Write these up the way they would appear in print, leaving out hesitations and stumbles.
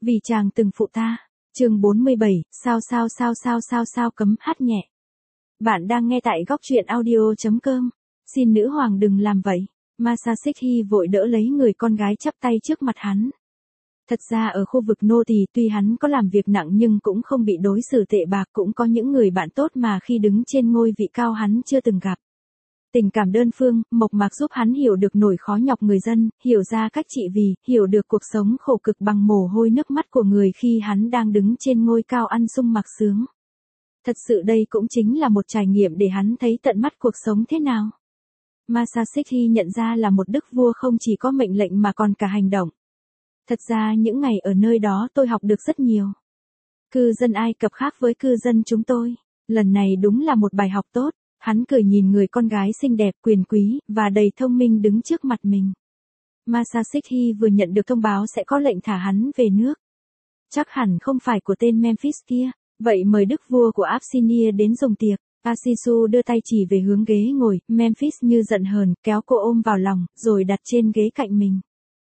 Vì chàng từng phụ ta. Chương 47, sao cấm hát nhẹ. Bạn đang nghe tại góc truyện audio.com. Xin nữ hoàng đừng làm vậy. Masasikhi vội đỡ lấy người con gái chắp tay trước mặt hắn. Thật ra ở khu vực nô tỳ tuy hắn có làm việc nặng nhưng cũng không bị đối xử tệ bạc, cũng có những người bạn tốt mà khi đứng trên ngôi vị cao hắn chưa từng gặp. Tình cảm đơn phương, mộc mạc giúp hắn hiểu được nỗi khó nhọc người dân, hiểu ra cách trị vì, hiểu được cuộc sống khổ cực bằng mồ hôi nước mắt của người khi hắn đang đứng trên ngôi cao ăn sung mặc sướng. Thật sự đây cũng chính là một trải nghiệm để hắn thấy tận mắt cuộc sống thế nào. Masasikhi nhận ra là một đức vua không chỉ có mệnh lệnh mà còn cả hành động. Thật ra những ngày ở nơi đó tôi học được rất nhiều. Cư dân Ai Cập khác với cư dân chúng tôi. Lần này đúng là một bài học tốt. Hắn cười nhìn người con gái xinh đẹp, quyền quý, và đầy thông minh đứng trước mặt mình. Masasikhi vừa nhận được thông báo sẽ có lệnh thả hắn về nước. Chắc hẳn không phải của tên Memphis kia, vậy mời đức vua của Abyssinia đến dùng tiệc. Asisu đưa tay chỉ về hướng ghế ngồi, Memphis như giận hờn, kéo cô ôm vào lòng, rồi đặt trên ghế cạnh mình.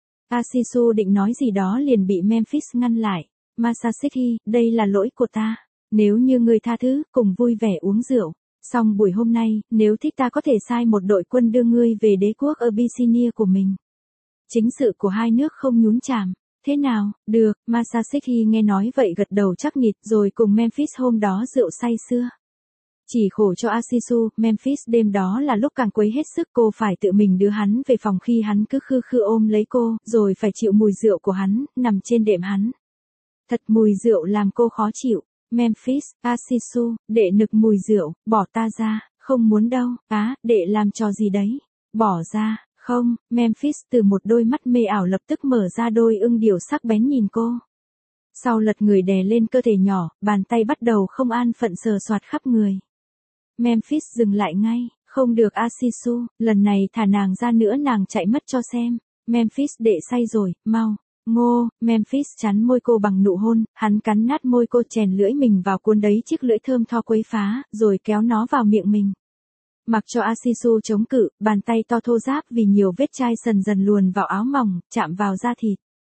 Asisu định nói gì đó liền bị Memphis ngăn lại. Masasikhi, đây là lỗi của ta. Nếu như ngươi tha thứ, cùng vui vẻ uống rượu. Xong buổi hôm nay, nếu thích ta có thể sai một đội quân đưa ngươi về đế quốc Abyssinia của mình. Chính sự của hai nước không nhúng chàm. Thế nào, được, Masasikhi nghe nói vậy gật đầu chắc nịch rồi cùng Memphis hôm đó rượu say sưa. Chỉ khổ cho Asisu, Memphis đêm đó là lúc càng quấy hết sức, cô phải tự mình đưa hắn về phòng khi hắn cứ khư khư ôm lấy cô, rồi phải chịu mùi rượu của hắn, nằm trên đệm hắn. Thật mùi rượu làm cô khó chịu. Memphis, Asisu, đệ nực mùi rượu, bỏ ta ra, không muốn đâu, đệ làm trò gì đấy, bỏ ra, không, Memphis từ một đôi mắt mê ảo lập tức mở ra đôi ưng điểu sắc bén nhìn cô. Sau lật người đè lên cơ thể nhỏ, bàn tay bắt đầu không an phận sờ soạt khắp người. Memphis dừng lại ngay, không được Asisu, lần này thả nàng ra nữa nàng chạy mất cho xem, Memphis đệ say rồi, mau. Ngô, Memphis chắn môi cô bằng nụ hôn, hắn cắn nát môi cô chèn lưỡi mình vào cuốn đấy chiếc lưỡi thơm tho quấy phá, rồi kéo nó vào miệng mình. Mặc cho Asisu chống cự, bàn tay to thô ráp vì nhiều vết chai sần dần luồn vào áo mỏng, chạm vào da thịt.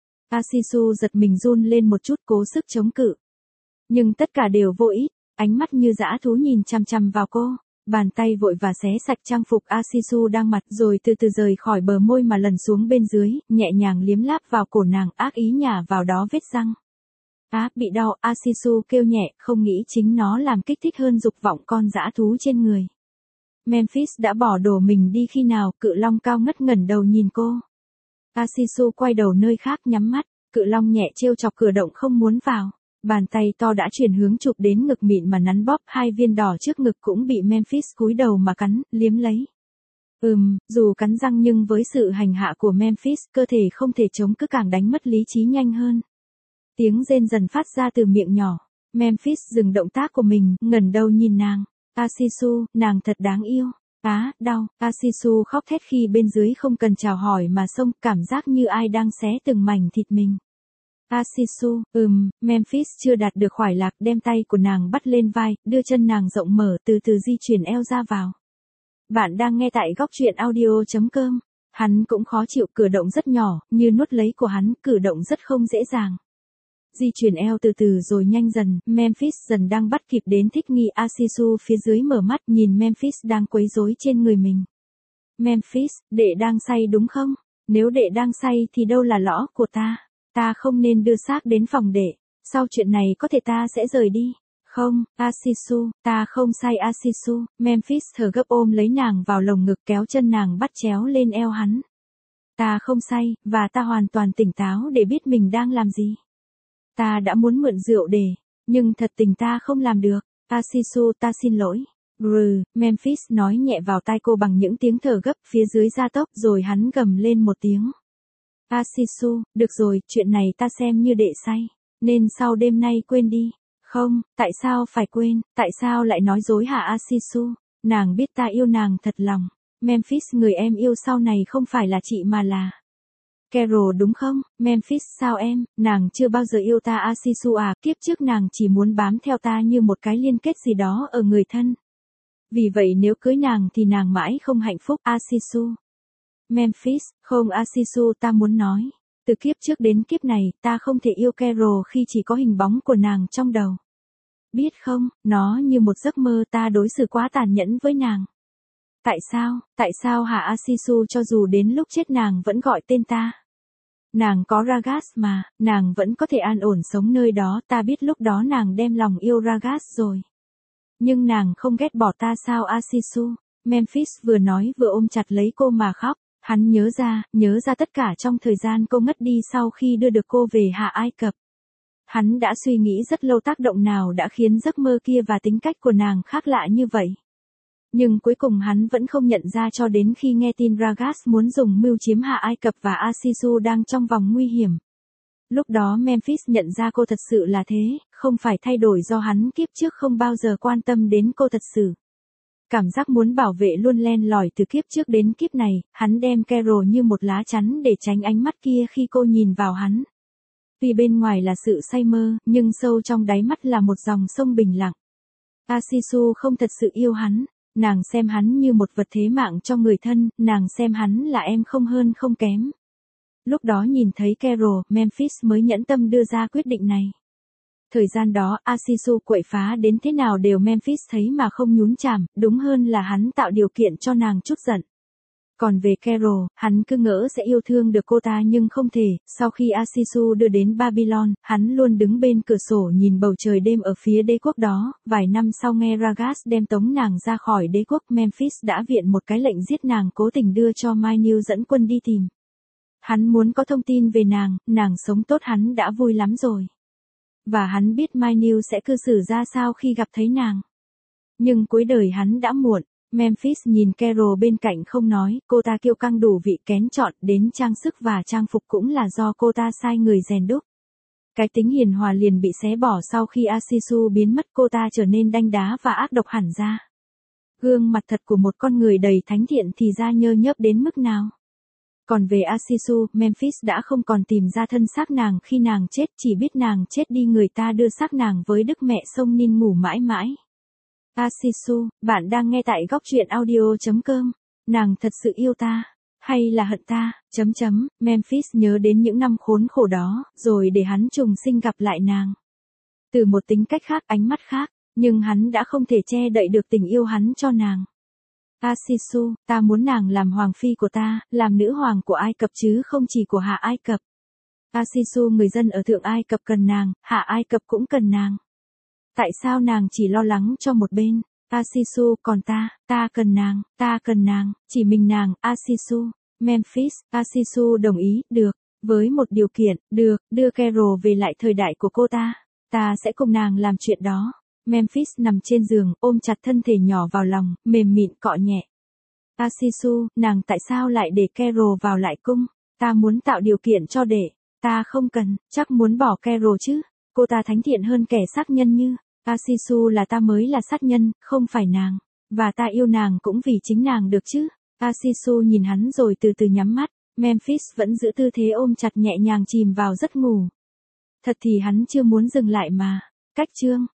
Asisu giật mình run lên một chút cố sức chống cự. Nhưng tất cả đều vô ích, ánh mắt như dã thú nhìn chằm chằm vào cô. Bàn tay vội và xé sạch trang phục Asisu đang mặc rồi từ từ rời khỏi bờ môi mà lần xuống bên dưới, nhẹ nhàng liếm láp vào cổ nàng, ác ý nhả vào đó vết răng. Bị đau, Asisu kêu nhẹ, không nghĩ chính nó làm kích thích hơn dục vọng con dã thú trên người. Memphis đã bỏ đồ mình đi khi nào, cự long cao ngất ngẩng đầu nhìn cô. Asisu quay đầu nơi khác nhắm mắt, cự long nhẹ trêu chọc cử động không muốn vào. Bàn tay to đã chuyển hướng chụp đến ngực mịn mà nắn bóp, hai viên đỏ trước ngực cũng bị Memphis cúi đầu mà cắn, liếm lấy. Dù cắn răng nhưng với sự hành hạ của Memphis, cơ thể không thể chống cứ càng đánh mất lý trí nhanh hơn. Tiếng rên dần phát ra từ miệng nhỏ. Memphis dừng động tác của mình, ngẩng đầu nhìn nàng. Asisu, nàng thật đáng yêu. Đau. Asisu khóc thét khi bên dưới không cần chào hỏi mà xông, cảm giác như ai đang xé từng mảnh thịt mình. Asisu, Memphis chưa đạt được khoái lạc, đem tay của nàng bắt lên vai, đưa chân nàng rộng mở, từ từ di chuyển eo ra vào. Bạn đang nghe tại góc truyện audio.com. Hắn cũng khó chịu, cử động rất nhỏ, như nuốt lấy của hắn, cử động rất không dễ dàng. Di chuyển eo từ từ rồi nhanh dần, Memphis dần đang bắt kịp đến thích nghi. Asisu phía dưới mở mắt nhìn Memphis đang quấy rối trên người mình. Memphis, đệ đang say đúng không? Nếu đệ đang say thì đâu là lõ của ta? Ta không nên đưa xác đến phòng đệ. Sau chuyện này có thể ta sẽ rời đi. Không, Asisu, ta không say Asisu. Memphis thở gấp ôm lấy nàng vào lồng ngực kéo chân nàng bắt chéo lên eo hắn. Ta không say, và ta hoàn toàn tỉnh táo để biết mình đang làm gì. Ta đã muốn mượn rượu nhưng thật tình ta không làm được. Asisu, ta xin lỗi. Memphis nói nhẹ vào tai cô bằng những tiếng thở gấp phía dưới gia tốc rồi hắn gầm lên một tiếng. Asisu, được rồi, chuyện này ta xem như đệ say, nên sau đêm nay quên đi. Không, tại sao phải quên, tại sao lại nói dối hả Asisu? Nàng biết ta yêu nàng thật lòng. Memphis, người em yêu sau này không phải là chị mà là Carol đúng không? Memphis, sao em, nàng chưa bao giờ yêu ta Asisu à, kiếp trước nàng chỉ muốn bám theo ta như một cái liên kết gì đó ở người thân. Vì vậy nếu cưới nàng thì nàng mãi không hạnh phúc Asisu. Memphis, không Asisu, ta muốn nói. Từ kiếp trước đến kiếp này, ta không thể yêu Carol khi chỉ có hình bóng của nàng trong đầu. Biết không, nó như một giấc mơ, ta đối xử quá tàn nhẫn với nàng. Tại sao hả Asisu, cho dù đến lúc chết nàng vẫn gọi tên ta. Nàng có Ragas mà, nàng vẫn có thể an ổn sống nơi đó, ta biết lúc đó nàng đem lòng yêu Ragas rồi. Nhưng nàng không ghét bỏ ta sao Asisu? Memphis vừa nói vừa ôm chặt lấy cô mà khóc. Hắn nhớ ra tất cả trong thời gian cô ngất đi sau khi đưa được cô về Hạ Ai Cập. Hắn đã suy nghĩ rất lâu tác động nào đã khiến giấc mơ kia và tính cách của nàng khác lạ như vậy. Nhưng cuối cùng hắn vẫn không nhận ra cho đến khi nghe tin Ragas muốn dùng mưu chiếm Hạ Ai Cập và Asisu đang trong vòng nguy hiểm. Lúc đó Memphis nhận ra cô thật sự là thế, không phải thay đổi do hắn kiếp trước không bao giờ quan tâm đến cô thật sự. Cảm giác muốn bảo vệ luôn len lỏi từ kiếp trước đến kiếp này, hắn đem Carol như một lá chắn để tránh ánh mắt kia khi cô nhìn vào hắn. Vì bên ngoài là sự say mơ, nhưng sâu trong đáy mắt là một dòng sông bình lặng. Asisu không thật sự yêu hắn, nàng xem hắn như một vật thế mạng cho người thân, nàng xem hắn là em không hơn không kém. Lúc đó nhìn thấy Carol, Memphis mới nhẫn tâm đưa ra quyết định này. Thời gian đó, Asisu quậy phá đến thế nào đều Memphis thấy mà không nhún chàm, đúng hơn là hắn tạo điều kiện cho nàng chút giận. Còn về Carol, hắn cứ ngỡ sẽ yêu thương được cô ta nhưng không thể, sau khi Asisu đưa đến Babylon, hắn luôn đứng bên cửa sổ nhìn bầu trời đêm ở phía đế quốc đó, vài năm sau nghe Ragas đem tống nàng ra khỏi đế quốc, Memphis đã viện một cái lệnh giết nàng cố tình đưa cho Mainil dẫn quân đi tìm. Hắn muốn có thông tin về nàng sống tốt hắn đã vui lắm rồi. Và hắn biết Mainil sẽ cư xử ra sao khi gặp thấy nàng. Nhưng cuối đời hắn đã muộn. Memphis nhìn Carol bên cạnh không nói, cô ta kiêu căng đủ vị kén chọn, đến trang sức và trang phục cũng là do cô ta sai người rèn đúc. Cái tính hiền hòa liền bị xé bỏ sau khi Asisu biến mất, cô ta trở nên đanh đá và ác độc hẳn ra. Gương mặt thật của một con người đầy thánh thiện thì ra nhơ nhớp đến mức nào. Còn về Asisu, Memphis đã không còn tìm ra thân xác nàng khi nàng chết, chỉ biết nàng chết đi người ta đưa xác nàng với đức mẹ sông Nin ngủ mãi mãi. Asisu, bạn đang nghe tại góc truyện audio.com. Nàng thật sự yêu ta, hay là hận ta, Memphis nhớ đến những năm khốn khổ đó, rồi để hắn trùng sinh gặp lại nàng. Từ một tính cách khác, ánh mắt khác, nhưng hắn đã không thể che đậy được tình yêu hắn cho nàng. Asisu, ta muốn nàng làm hoàng phi của ta, làm nữ hoàng của Ai Cập chứ không chỉ của Hạ Ai Cập. Asisu, người dân ở Thượng Ai Cập cần nàng, Hạ Ai Cập cũng cần nàng. Tại sao nàng chỉ lo lắng cho một bên? Asisu, còn ta cần nàng, chỉ mình nàng, Asisu. Memphis, Asisu đồng ý, được, với một điều kiện, được, đưa Carol về lại thời đại của cô ta sẽ cùng nàng làm chuyện đó. Memphis nằm trên giường, ôm chặt thân thể nhỏ vào lòng, mềm mịn cọ nhẹ. Asisu, nàng tại sao lại để Carol vào lại cung? Ta muốn tạo điều kiện cho để. Ta không cần, chắc muốn bỏ Carol chứ. Cô ta thánh thiện hơn kẻ sát nhân như. Asisu, là ta mới là sát nhân, không phải nàng. Và ta yêu nàng cũng vì chính nàng được chứ. Asisu nhìn hắn rồi từ từ nhắm mắt. Memphis vẫn giữ tư thế ôm chặt nhẹ nhàng chìm vào giấc ngủ. Thật thì hắn chưa muốn dừng lại mà. Cách chương